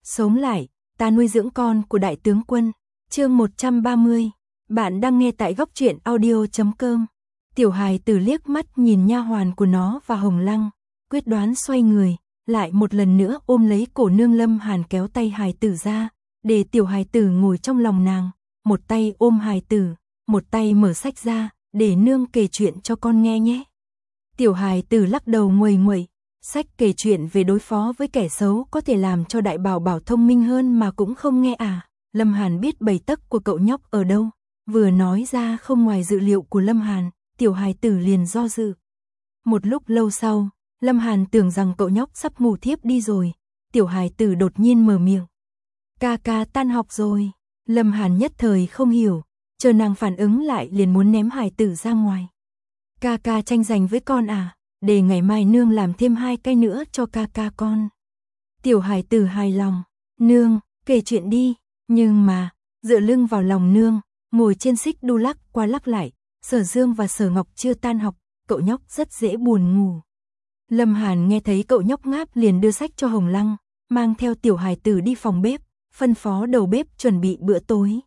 Sống lại, ta nuôi dưỡng con của đại tướng quân. Chương 130. Bạn đang nghe tại góc truyện audio.com. Tiểu hài tử liếc mắt nhìn nha hoàn của nó và Hồng Lăng, quyết đoán xoay người, lại một lần nữa ôm lấy cổ nương. Lâm Hàn kéo tay hài tử ra, để tiểu hài tử ngồi trong lòng nàng, một tay ôm hài tử, một tay mở sách ra, để nương kể chuyện cho con nghe nhé. Tiểu hài tử lắc đầu nguầy nguậy, sách kể chuyện về đối phó với kẻ xấu có thể làm cho đại bảo bảo thông minh hơn mà cũng không nghe à. Lâm Hàn biết bầy tấc của cậu nhóc ở đâu, vừa nói ra không ngoài dự liệu của Lâm Hàn, tiểu hài tử liền do dự. Một lúc lâu sau, Lâm Hàn tưởng rằng cậu nhóc sắp ngủ thiếp đi rồi, tiểu hài tử đột nhiên mở miệng. Ca ca tan học rồi. Lâm Hàn nhất thời không hiểu, chờ nàng phản ứng lại liền muốn ném hài tử ra ngoài. Ca ca tranh giành với con à, để ngày mai nương làm thêm 2 cái nữa cho ca ca con. Tiểu hài tử hài lòng, nương, kể chuyện đi. Nhưng mà, dựa lưng vào lòng nương, ngồi trên xích đu lắc qua lắc lại, Sở Dương và Sở Ngọc chưa tan học, cậu nhóc rất dễ buồn ngủ. Lâm Hàn nghe thấy cậu nhóc ngáp liền đưa sách cho Hồng Lăng, mang theo tiểu hài tử đi phòng bếp, phân phó đầu bếp chuẩn bị bữa tối.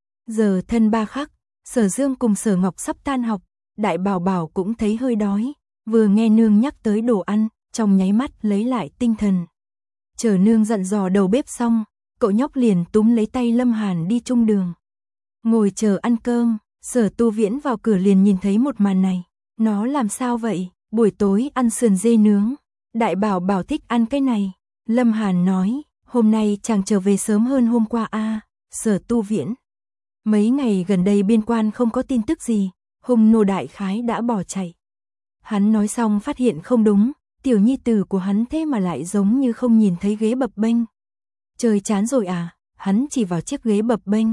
Giờ thân 3 khắc, Sở Dương cùng Sở Ngọc sắp tan học, đại bảo bảo cũng thấy hơi đói, vừa nghe nương nhắc tới đồ ăn, trong nháy mắt lấy lại tinh thần. Chờ nương dặn dò đầu bếp xong, cậu nhóc liền túm lấy tay Lâm Hàn đi chung đường. Ngồi chờ ăn cơm, Sở Tu Viễn vào cửa liền nhìn thấy một màn này. Nó làm sao vậy? Buổi tối ăn sườn dê nướng. Đại bảo bảo thích ăn cái này. Lâm Hàn nói, hôm nay chàng trở về sớm hơn hôm qua à. Sở Tu Viễn. Mấy ngày gần đây biên quan không có tin tức gì, Hùng Nô đại khái đã bỏ chạy. Hắn nói xong phát hiện không đúng, tiểu nhi tử của hắn thế mà lại giống như không nhìn thấy ghế bập bênh. Trời chán rồi à, hắn chỉ vào chiếc ghế bập bênh.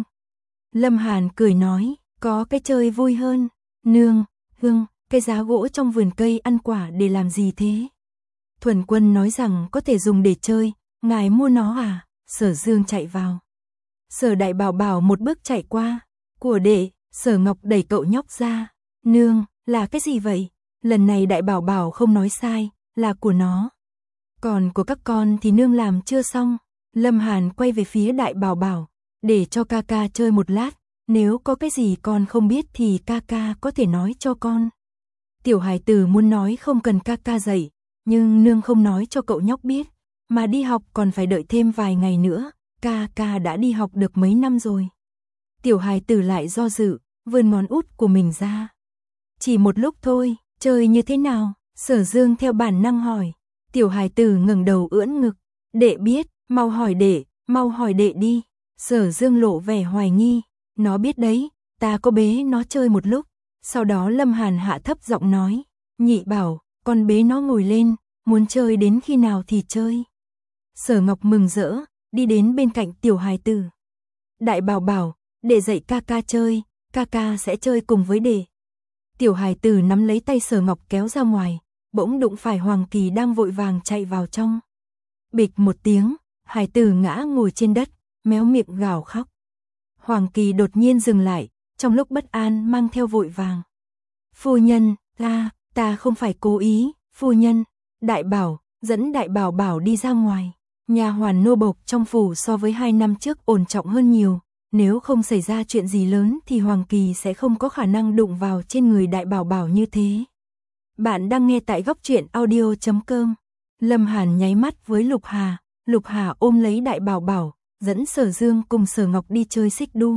Lâm Hàn cười nói, có cái chơi vui hơn. Nương, Hương, cái giá gỗ trong vườn cây ăn quả để làm gì thế? Thuần Quân nói rằng có thể dùng để chơi, ngài mua nó à? Sở Dương chạy vào. Sở Đại Bảo Bảo một bước chạy qua. Của đệ. Sở Ngọc đẩy cậu nhóc ra. Nương, là cái gì vậy? Lần này Đại Bảo Bảo không nói sai, là của nó. Còn của các con thì nương làm chưa xong. Lâm Hàn quay về phía Đại Bảo Bảo, để cho ca ca chơi một lát, nếu có cái gì con không biết thì ca ca có thể nói cho con. Tiểu hài tử muốn nói không cần ca ca dạy, nhưng nương không nói cho cậu nhóc biết, mà đi học còn phải đợi thêm vài ngày nữa, ca ca đã đi học được mấy năm rồi. Tiểu hài tử lại do dự, vươn ngón út của mình ra. Chỉ một lúc thôi, chơi như thế nào? Sở Dương theo bản năng hỏi. Tiểu hài tử ngẩng đầu ưỡn ngực, đệ biết, mau hỏi đệ đi. Sở Dương lộ vẻ hoài nghi, nó biết đấy, ta có bế nó chơi một lúc. Sau đó Lâm Hàn hạ thấp giọng nói, Nhị Bảo, con bế nó ngồi lên, muốn chơi đến khi nào thì chơi. Sở Ngọc mừng rỡ, đi đến bên cạnh tiểu hài tử. Đại Bảo Bảo, để dạy ca ca chơi, ca ca sẽ chơi cùng với đệ. Tiểu hài tử nắm lấy tay Sở Ngọc kéo ra ngoài, bỗng đụng phải Hoàng Kỳ đang vội vàng chạy vào trong. Bịch một tiếng, hài tử ngã ngồi trên đất, méo miệng gào khóc. Hoàng Kỳ đột nhiên dừng lại, trong lúc bất an mang theo vội vàng. Phu nhân, ta không phải cố ý, phu nhân. Đại Bảo, dẫn Đại Bảo Bảo đi ra ngoài. Nhà hoàn nô bộc trong phủ so với 2 năm trước ổn trọng hơn nhiều. Nếu không xảy ra chuyện gì lớn thì Hoàng Kỳ sẽ không có khả năng đụng vào trên người Đại Bảo Bảo như thế. Bạn đang nghe tại góc truyện audio.com. Lâm Hàn nháy mắt với Lục Hà ôm lấy Đại Bảo Bảo, dẫn Sở Dương cùng Sở Ngọc đi chơi xích đu.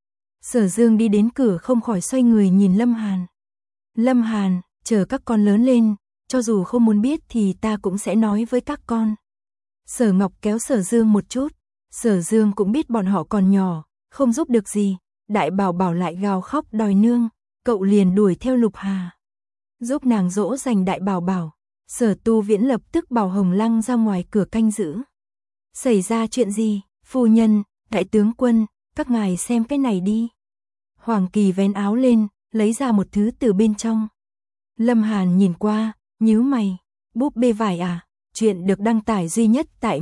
Sở Dương đi đến cửa không khỏi xoay người nhìn Lâm Hàn. Lâm Hàn, chờ các con lớn lên, cho dù không muốn biết thì ta cũng sẽ nói với các con. Sở Ngọc kéo Sở Dương một chút, Sở Dương cũng biết bọn họ còn nhỏ, không giúp được gì. Đại Bảo Bảo lại gào khóc đòi nương, cậu liền đuổi theo Lục Hà, giúp nàng dỗ dành Đại Bảo Bảo. Sở Tu Viễn lập tức bảo Hồng Lăng ra ngoài cửa canh giữ. Xảy ra chuyện gì? Phu nhân, đại tướng quân, các ngài xem cái này đi. Hoàng Kỳ vén áo lên, lấy ra một thứ từ bên trong. Lâm Hàn nhìn qua, nhíu mày, búp bê vải à? Chuyện được đăng tải duy nhất tại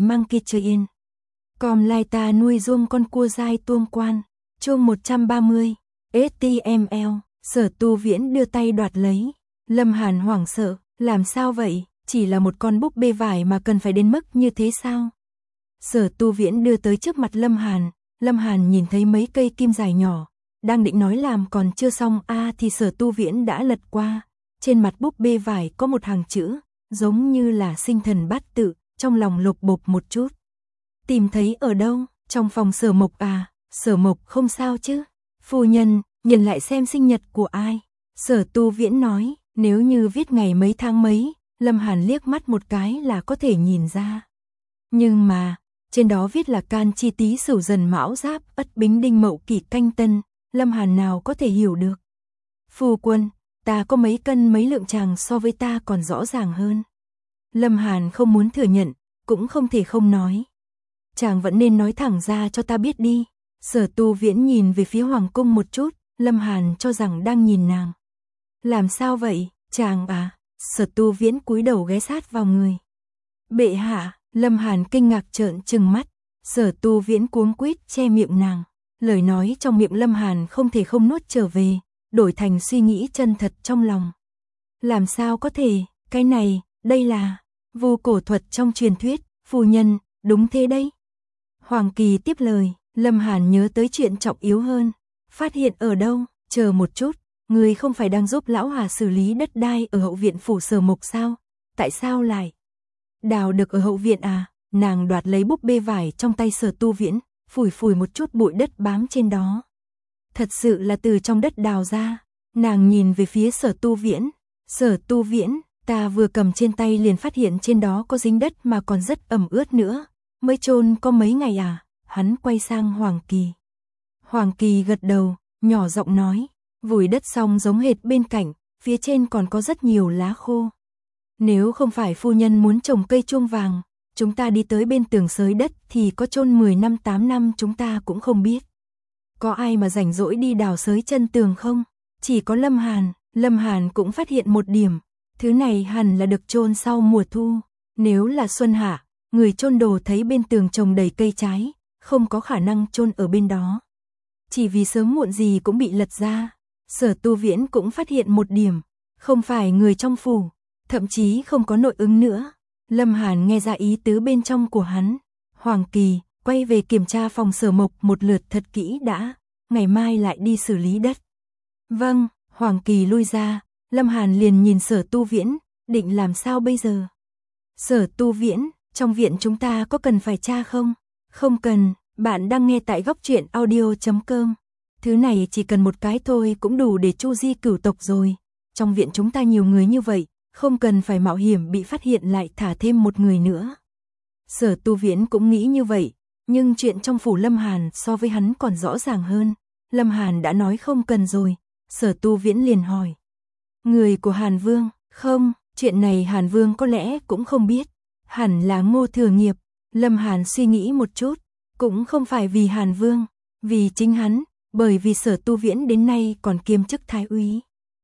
Monkey.com. Lai ta nuôi ruông con cua dai tuông quan. Chương 130. HTML. Sở Tu Viễn đưa tay đoạt lấy. Lâm Hàn hoảng sợ, làm sao vậy? Chỉ là một con búp bê vải mà cần phải đến mức như thế sao? Sở Tu Viễn đưa tới trước mặt Lâm Hàn nhìn thấy mấy cây kim dài nhỏ, đang định nói làm còn chưa xong thì Sở Tu Viễn đã lật qua, trên mặt búp bê vải có một hàng chữ, giống như là sinh thần bát tự, trong lòng lục bục một chút. Tìm thấy ở đâu? Trong phòng Sở Mộc à? Sở Mộc không sao chứ? Phu nhân, nhìn lại xem sinh nhật của ai? Sở Tu Viễn nói, nếu như viết ngày mấy tháng mấy, Lâm Hàn liếc mắt một cái là có thể nhìn ra. Nhưng mà, trên đó viết là Can Chi Tý Sửu Dần Mão Giáp Ất Bính Đinh Mậu Kỷ Canh Tân, Lâm Hàn nào có thể hiểu được. Phu quân, ta có mấy cân mấy lượng, chàng so với ta còn rõ ràng hơn. Lâm Hàn không muốn thừa nhận, cũng không thể không nói. Chàng vẫn nên nói thẳng ra cho ta biết đi. Sở Tu Viễn nhìn về phía hoàng cung một chút, Lâm Hàn cho rằng đang nhìn nàng. Làm sao vậy, chàng à? Sở Tu Viễn cúi đầu ghé sát vào người. Bệ hạ, Lâm Hàn kinh ngạc trợn trừng mắt. Sở Tu Viễn cuống quýt che miệng nàng. Lời nói trong miệng Lâm Hàn không thể không nuốt trở về, đổi thành suy nghĩ chân thật trong lòng. Làm sao có thể, cái này, đây là vu cổ thuật trong truyền thuyết, phu nhân, đúng thế đấy. Hoàng Kỳ tiếp lời, Lâm Hàn nhớ tới chuyện trọng yếu hơn. Phát hiện ở đâu? Chờ một chút, người không phải đang giúp lão Hà xử lý đất đai ở hậu viện phủ Sở Mộc sao? Tại sao lại đào được ở hậu viện à? Nàng đoạt lấy búp bê vải trong tay Sở Tu Viễn, phủi phủi một chút bụi đất bám trên đó. Thật sự là từ trong đất đào ra. Nàng nhìn về phía Sở Tu Viễn. Sở Tu Viễn, ta vừa cầm trên tay liền phát hiện trên đó có dính đất mà còn rất ẩm ướt nữa. Mới chôn có mấy ngày à? Hắn quay sang Hoàng Kỳ. Hoàng Kỳ gật đầu, nhỏ giọng nói, vùi đất xong giống hệt bên cạnh, phía trên còn có rất nhiều lá khô. Nếu không phải phu nhân muốn trồng cây chuông vàng, chúng ta đi tới bên tường xới đất thì có chôn 10 năm 8 năm chúng ta cũng không biết. Có ai mà rảnh rỗi đi đào xới chân tường không? Chỉ có Lâm Hàn cũng phát hiện một điểm, thứ này hẳn là được chôn sau mùa thu. Nếu là xuân hạ, người chôn đồ thấy bên tường trồng đầy cây trái, không có khả năng chôn ở bên đó. Chỉ vì sớm muộn gì cũng bị lật ra. Sở Tu Viễn cũng phát hiện một điểm, không phải người trong phủ, thậm chí không có nội ứng nữa. Lâm Hàn nghe ra ý tứ bên trong của hắn. Hoàng Kỳ, quay về kiểm tra phòng Sở Mộc một lượt thật kỹ đã, ngày mai lại đi xử lý đất. Vâng, Hoàng Kỳ lui ra, Lâm Hàn liền nhìn Sở Tu Viễn, định làm sao bây giờ? Sở Tu Viễn, trong viện chúng ta có cần phải tra không? Không cần, bạn đang nghe tại góc truyện audio.com. Thứ này chỉ cần một cái thôi cũng đủ để chu di cửu tộc rồi. Trong viện chúng ta nhiều người như vậy, không cần phải mạo hiểm bị phát hiện lại thả thêm một người nữa. Sở Tu Viễn cũng nghĩ như vậy, nhưng chuyện trong phủ Lâm Hàn so với hắn còn rõ ràng hơn. Lâm Hàn đã nói không cần rồi, Sở Tu Viễn liền hỏi. Người của Hàn Vương? Không, chuyện này Hàn Vương có lẽ cũng không biết. Hẳn là Ngô Thừa Nghiệp. Lâm Hàn suy nghĩ một chút, cũng không phải vì Hàn Vương, vì chính hắn, bởi vì Sở Tu Viễn đến nay còn kiêm chức thái úy.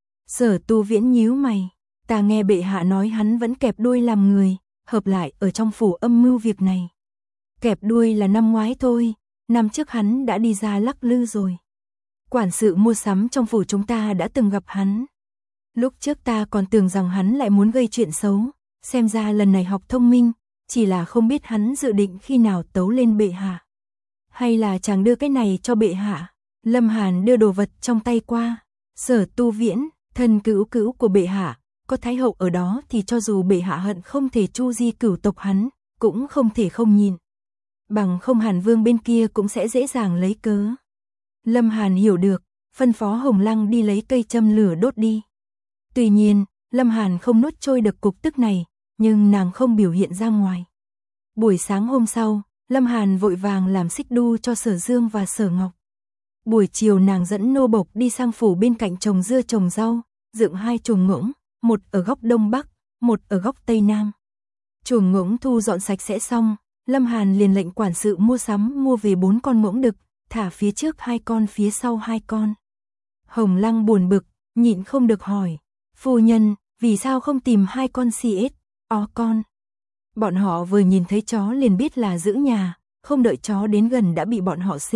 Sở Tu Viễn nhíu mày, ta nghe bệ hạ nói hắn vẫn kẹp đuôi làm người, hợp lại ở trong phủ âm mưu việc này. Kẹp đuôi là năm ngoái thôi, năm trước hắn đã đi ra lắc lư rồi. Quản sự mua sắm trong phủ chúng ta đã từng gặp hắn. Lúc trước ta còn tưởng rằng hắn lại muốn gây chuyện xấu, xem ra lần này học thông minh, chỉ là không biết hắn dự định khi nào tấu lên bệ hạ. Hay là chàng đưa cái này cho bệ hạ? Lâm Hàn đưa đồ vật trong tay qua. Sở Tu Viễn, thân cữu cữu của bệ hạ, có thái hậu ở đó thì cho dù bệ hạ hận không thể chu di cửu tộc hắn, cũng không thể không nhìn. Bằng không Hàn Vương bên kia cũng sẽ dễ dàng lấy cớ. Lâm Hàn hiểu được, phân phó Hồng Lăng đi lấy cây châm lửa đốt đi. Tuy nhiên, Lâm Hàn không nuốt trôi được cục tức này, nhưng nàng không biểu hiện ra ngoài. Buổi sáng hôm sau, Lâm Hàn vội vàng làm xích đu cho Sở Dương và Sở Ngọc. Buổi chiều nàng dẫn nô bộc đi sang phủ bên cạnh trồng dưa trồng rau, dựng 2 chuồng ngỗng, một ở góc đông bắc, một ở góc tây nam. Chuồng ngỗng thu dọn sạch sẽ xong, Lâm Hàn liền lệnh quản sự mua sắm mua về 4 con ngỗng đực, thả phía trước 2 con phía sau 2 con. Hồng Lăng buồn bực, nhịn không được hỏi, phu nhân, vì sao không tìm 2 con CS, con? Bọn họ vừa nhìn thấy chó liền biết là giữ nhà, không đợi chó đến gần đã bị bọn họ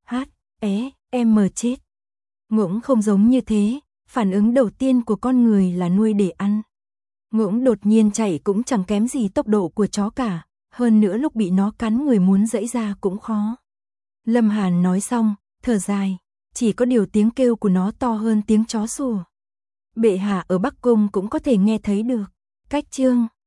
chết. Ngỗng không giống như thế, phản ứng đầu tiên của con người là nuôi để ăn. Ngỗng đột nhiên chạy cũng chẳng kém gì tốc độ của chó cả, hơn nữa lúc bị nó cắn người muốn giãy ra cũng khó. Lâm Hàn nói xong, thở dài, chỉ có điều tiếng kêu của nó to hơn tiếng chó sủa. Bệ hạ ở Bắc Cung cũng có thể nghe thấy được. Cách chương